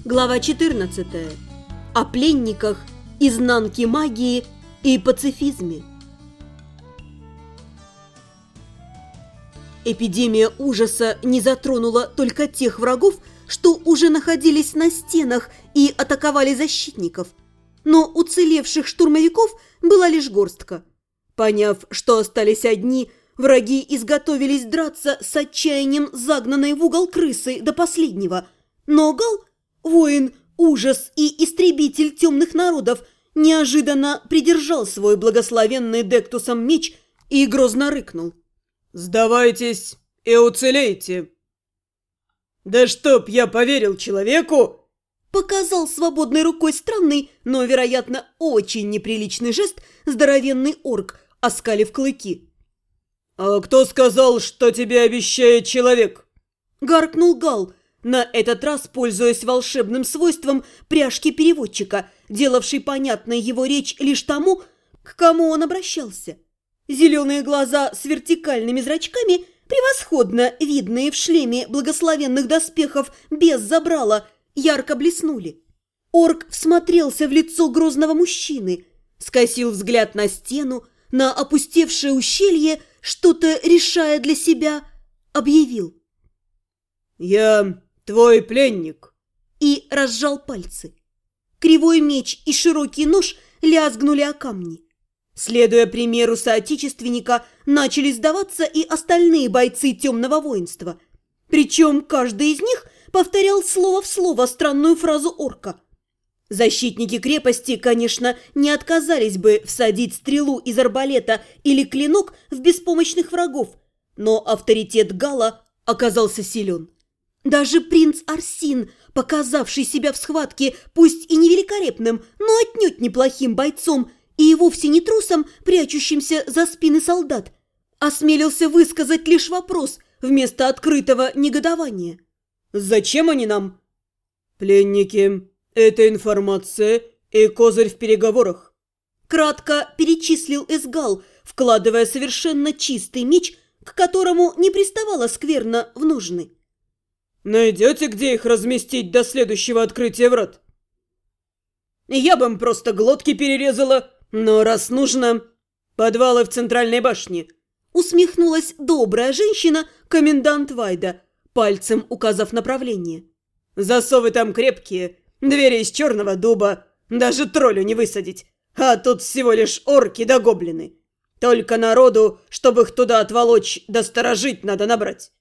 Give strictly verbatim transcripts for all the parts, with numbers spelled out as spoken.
Глава четырнадцатая. О пленниках, изнанке магии и пацифизме. Эпидемия ужаса не затронула только тех врагов, что уже находились на стенах и атаковали защитников. Но уцелевших штурмовиков была лишь горстка. Поняв, что остались одни, враги изготовились драться с отчаянием загнанной в угол крысы до последнего. Но Гал, воин, ужас и истребитель темных народов, неожиданно придержал свой благословенный Дектусом меч и грозно рыкнул. «Сдавайтесь и уцелейте!» «Да чтоб я поверил человеку!» Показал свободной рукой странный, но, вероятно, очень неприличный жест здоровенный орк, оскалив клыки. «А кто сказал, что тебе обещает человек?» Гаркнул Гал, на этот раз пользуясь волшебным свойством пряжки переводчика, делавшей понятной его речь лишь тому, к кому он обращался. Зеленые глаза с вертикальными зрачками, превосходно видные в шлеме благословенных доспехов без забрала, ярко блеснули. Орк всмотрелся в лицо грозного мужчины, скосил взгляд на стену, на опустевшее ущелье, что-то решая для себя, объявил. «Я твой пленник!» И разжал пальцы. Кривой меч и широкий нож лязгнули о камни. Следуя примеру соотечественника, начали сдаваться и остальные бойцы темного воинства. Причем каждый из них повторял слово в слово странную фразу орка. Защитники крепости, конечно, не отказались бы всадить стрелу из арбалета или клинок в беспомощных врагов, но авторитет Гала оказался силен. Даже принц Арсин, показавший себя в схватке пусть и невеликолепным, но отнюдь неплохим бойцом и вовсе не трусом, прячущимся за спины солдат, осмелился высказать лишь вопрос вместо открытого негодования. «Зачем они нам?» «Пленники, это информация и козырь в переговорах», кратко перечислил Эсгал, вкладывая совершенно чистый меч, к которому не приставала скверно в ножны. «Найдете, где их разместить до следующего открытия врат?» «Я бы им просто глотки перерезала, но раз нужно, подвалы в центральной башне», усмехнулась добрая женщина, комендант Вайда, пальцем указав направление. «Засовы там крепкие, двери из черного дуба, даже троллю не высадить, а тут всего лишь орки да гоблины. Только народу, чтобы их туда отволочь да сторожить, надо набрать».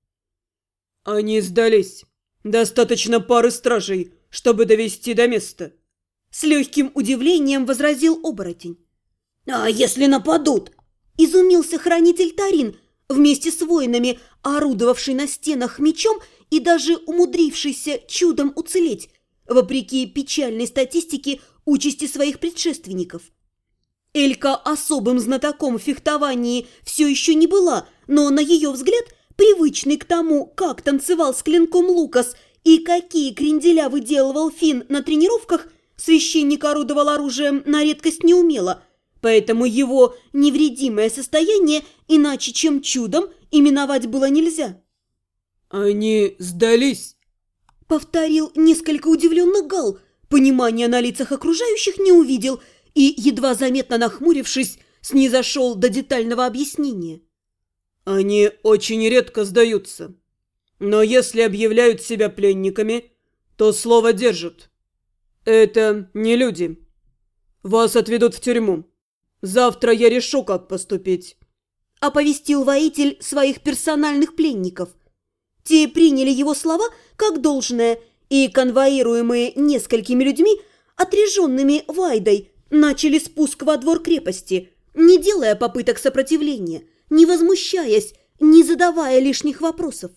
«Они сдались. Достаточно пары стражей, чтобы довести до места», с легким удивлением возразил оборотень. «А если нападут?» Изумился хранитель Тарин, вместе с воинами, орудовавший на стенах мечом и даже умудрившийся чудом уцелеть, вопреки печальной статистике участи своих предшественников. Элька особым знатоком в фехтовании все еще не была, но, на ее взгляд, привычный к тому, как танцевал с клинком Лукас и какие кренделя выделывал Финн на тренировках, священник орудовал оружием на редкость неумело, поэтому его невредимое состояние иначе чем чудом именовать было нельзя. «Они сдались», — повторил несколько удивленно Гал, понимания на лицах окружающих не увидел и, едва заметно нахмурившись, снизошел до детального объяснения. «Они очень редко сдаются, но если объявляют себя пленниками, то слово держат. Это не люди. Вас отведут в тюрьму. Завтра я решу, как поступить», — оповестил воитель своих персональных пленников. Те приняли его слова как должное, и, конвоируемые несколькими людьми, отряженными Вайдой, начали спуск во двор крепости, не делая попыток сопротивления, не возмущаясь, не задавая лишних вопросов.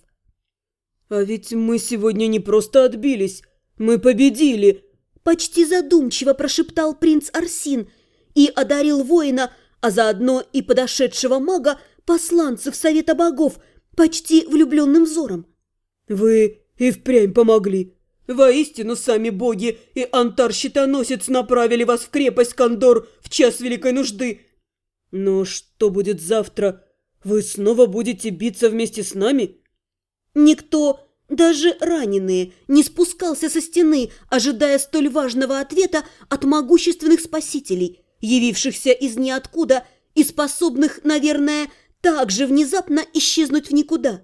«А ведь мы сегодня не просто отбились, мы победили», — почти задумчиво прошептал принц Арсин и одарил воина, а заодно и подошедшего мага, посланцев Совета Богов, почти влюбленным взором. «Вы и впрямь помогли. Воистину, сами боги и Антар-щитоносец направили вас в крепость Кондор в час великой нужды. Но что будет завтра? Вы снова будете биться вместе с нами?» Никто Даже раненые не спускался со стены, ожидая столь важного ответа от могущественных спасителей, явившихся из ниоткуда и способных, наверное, так же внезапно исчезнуть в никуда.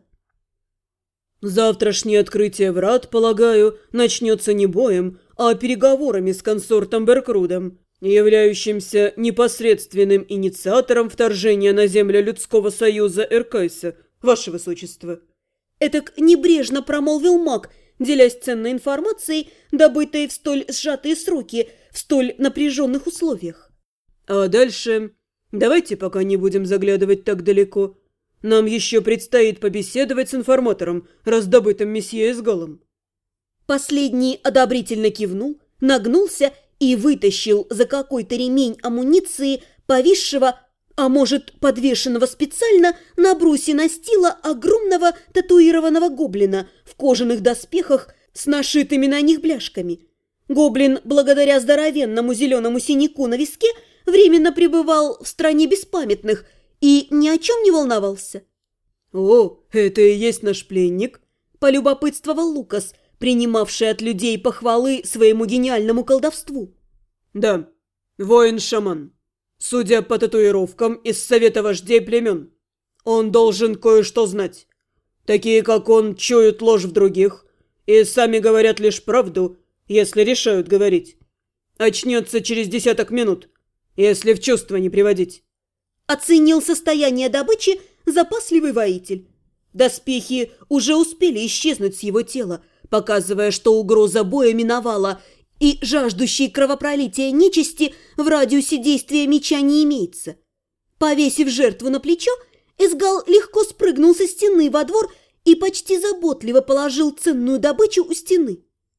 Завтрашнее открытие врат, полагаю, начнется не боем, а переговорами с консортом Беркрудом, являющимся непосредственным инициатором вторжения на землю людского союза Эркайса, ваше высочество. Этак небрежно промолвил маг, делясь ценной информацией, добытой в столь сжатые сроки, в столь напряженных условиях. А дальше давайте пока не будем заглядывать так далеко. Нам еще предстоит побеседовать с информатором, раздобытым месье Эсгалом. Последний одобрительно кивнул, нагнулся и вытащил за какой-то ремень амуниции повисшего, а может, подвешенного специально на брусе настила огромного татуированного гоблина в кожаных доспехах с нашитыми на них бляшками. Гоблин, благодаря здоровенному зеленому синяку на виске, временно пребывал в стране беспамятных и ни о чем не волновался. «О, это и есть наш пленник?» – полюбопытствовал Лукас, принимавший от людей похвалы своему гениальному колдовству. «Да, воин-шаман. Судя по татуировкам, из совета вождей племен. Он должен кое-что знать. Такие, как он, чуют ложь в других и сами говорят лишь правду, если решают говорить. Очнется через десяток минут, если в чувство не приводить». Оценил состояние добычи запасливый воитель. Доспехи уже успели исчезнуть с его тела, показывая, что угроза боя миновала, и жаждущей кровопролития нечисти в радиусе действия меча не имеется. Повесив жертву на плечо, Эсгал легко спрыгнул со стены во двор и почти заботливо положил ценную добычу у стены.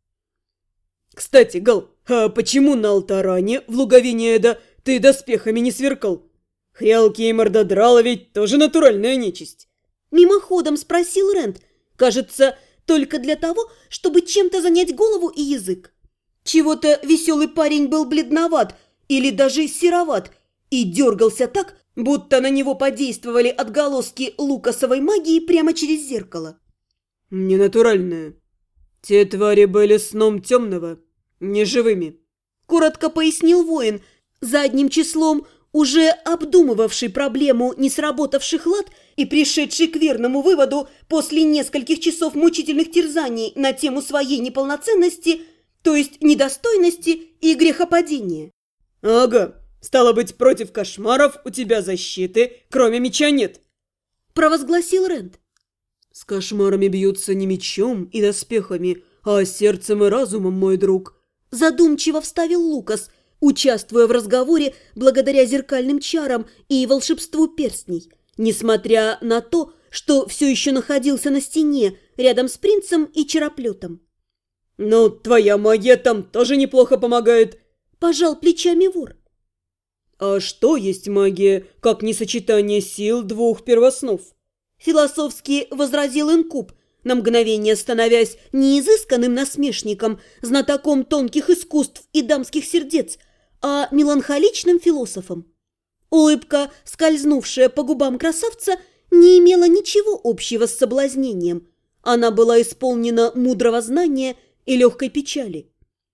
«Кстати, Гал, а почему на Алтаране, в луговине Эда, ты доспехами не сверкал? Хрялки и мордодрала ведь тоже натуральная нечисть». Мимоходом спросил Рент, кажется, только для того, чтобы чем-то занять голову и язык. Чего-то веселый парень был бледноват или даже сероват и дергался так, будто на него подействовали отголоски лукасовой магии прямо через зеркало. «Ненатуральная. Те твари были сном темного, неживыми», – коротко пояснил воин, задним числом уже обдумывавший проблему несработавших лад и пришедший к верному выводу после нескольких часов мучительных терзаний на тему своей неполноценности, то есть недостойности и грехопадения. «Ага, стало быть, против кошмаров у тебя защиты, кроме меча, нет», – провозгласил Рент. «С кошмарами бьются не мечом и доспехами, а сердцем и разумом, мой друг», – задумчиво вставил Лукас, участвуя в разговоре благодаря зеркальным чарам и волшебству перстней, несмотря на то, что все еще находился на стене рядом с принцем и чароплетом. «Ну, твоя магия там тоже неплохо помогает», – пожал плечами вор. «А что есть магия, как не сочетание сил двух первоснов?» – философски возразил инкуб, на мгновение становясь не изысканным насмешником, знатоком тонких искусств и дамских сердец, а меланхоличным философом. Улыбка, скользнувшая по губам красавца, не имела ничего общего с соблазнением. Она была исполнена мудрого знания и легкой печали.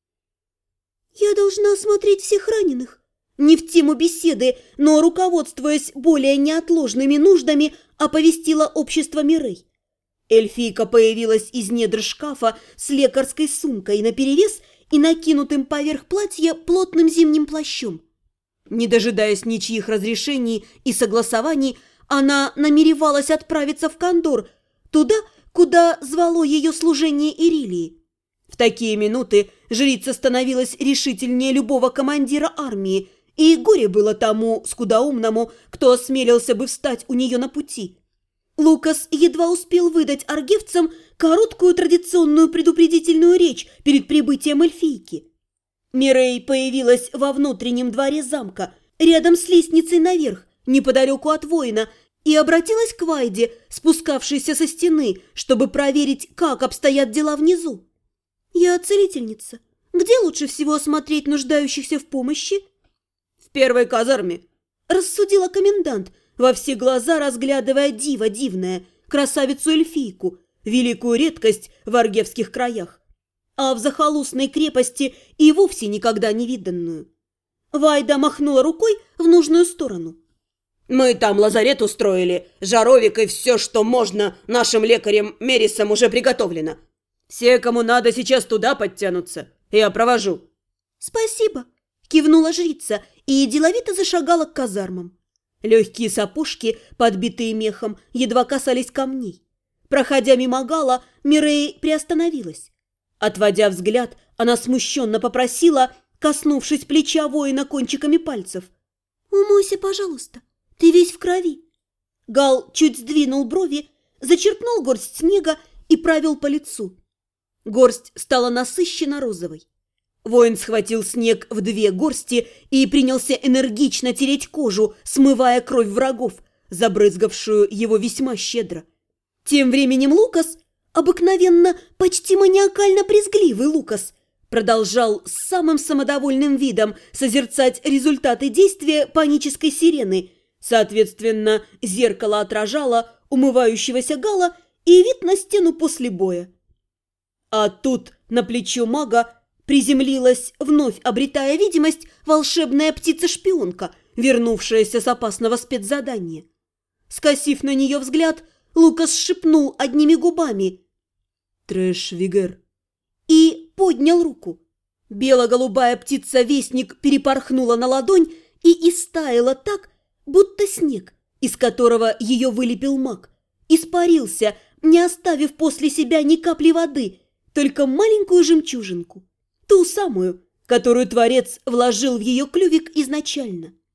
«Я должна осмотреть всех раненых». Не в тему беседы, но, руководствуясь более неотложными нуждами, оповестила общество Мирей. Эльфийка появилась из недр шкафа с лекарской сумкой наперевес и накинутым поверх платья плотным зимним плащом. Не дожидаясь ничьих разрешений и согласований, она намеревалась отправиться в Кондор, туда, куда звало ее служение Ирилии. В такие минуты жрица становилась решительнее любого командира армии, и горе было тому скудоумному, кто осмелился бы встать у нее на пути. Лукас едва успел выдать аргевцам короткую традиционную предупредительную речь перед прибытием эльфийки. Мирей появилась во внутреннем дворе замка, рядом с лестницей наверх, неподалеку от воина, и обратилась к Вайде, спускавшейся со стены, чтобы проверить, как обстоят дела внизу. «Я целительница. Где лучше всего осмотреть нуждающихся в помощи?» «В первой казарме», – рассудила комендант, во все глаза разглядывая диво дивное, красавицу-эльфийку, великую редкость в аргевских краях, а в захолустной крепости и вовсе никогда не виданную. Вайда махнула рукой в нужную сторону. «Мы там лазарет устроили, жаровик и все, что можно, нашим лекарем Мерисом уже приготовлено. Все, кому надо, сейчас туда подтянутся. Я провожу». «Спасибо», – кивнула жрица и деловито зашагала к казармам. Легкие сапожки, подбитые мехом, едва касались камней. Проходя мимо Гала, Мирей приостановилась. Отводя взгляд, она смущенно попросила, коснувшись плеча воина кончиками пальцев: «Умойся, пожалуйста, ты весь в крови». Гал чуть сдвинул брови, зачерпнул горсть снега и провел по лицу. Горсть стала насыщенно розовой. Воин схватил снег в две горсти и принялся энергично тереть кожу, смывая кровь врагов, забрызгавшую его весьма щедро. Тем временем Лукас, обыкновенно почти маниакально-брезгливый Лукас, продолжал с самым самодовольным видом созерцать результаты действия панической сирены. Соответственно, зеркало отражало умывающегося Гала и вид на стену после боя. А тут на плечо мага приземлилась, вновь обретая видимость, волшебная птица-шпионка, вернувшаяся с опасного спецзадания. Скосив на нее взгляд, Лукас шепнул одними губами «Трэш-вигер» и поднял руку. Бело-голубая птица-вестник перепорхнула на ладонь и истаяла так, будто снег, из которого ее вылепил маг, испарился, не оставив после себя ни капли воды, только маленькую жемчужинку, ту самую, которую Творец вложил в ее клювик изначально.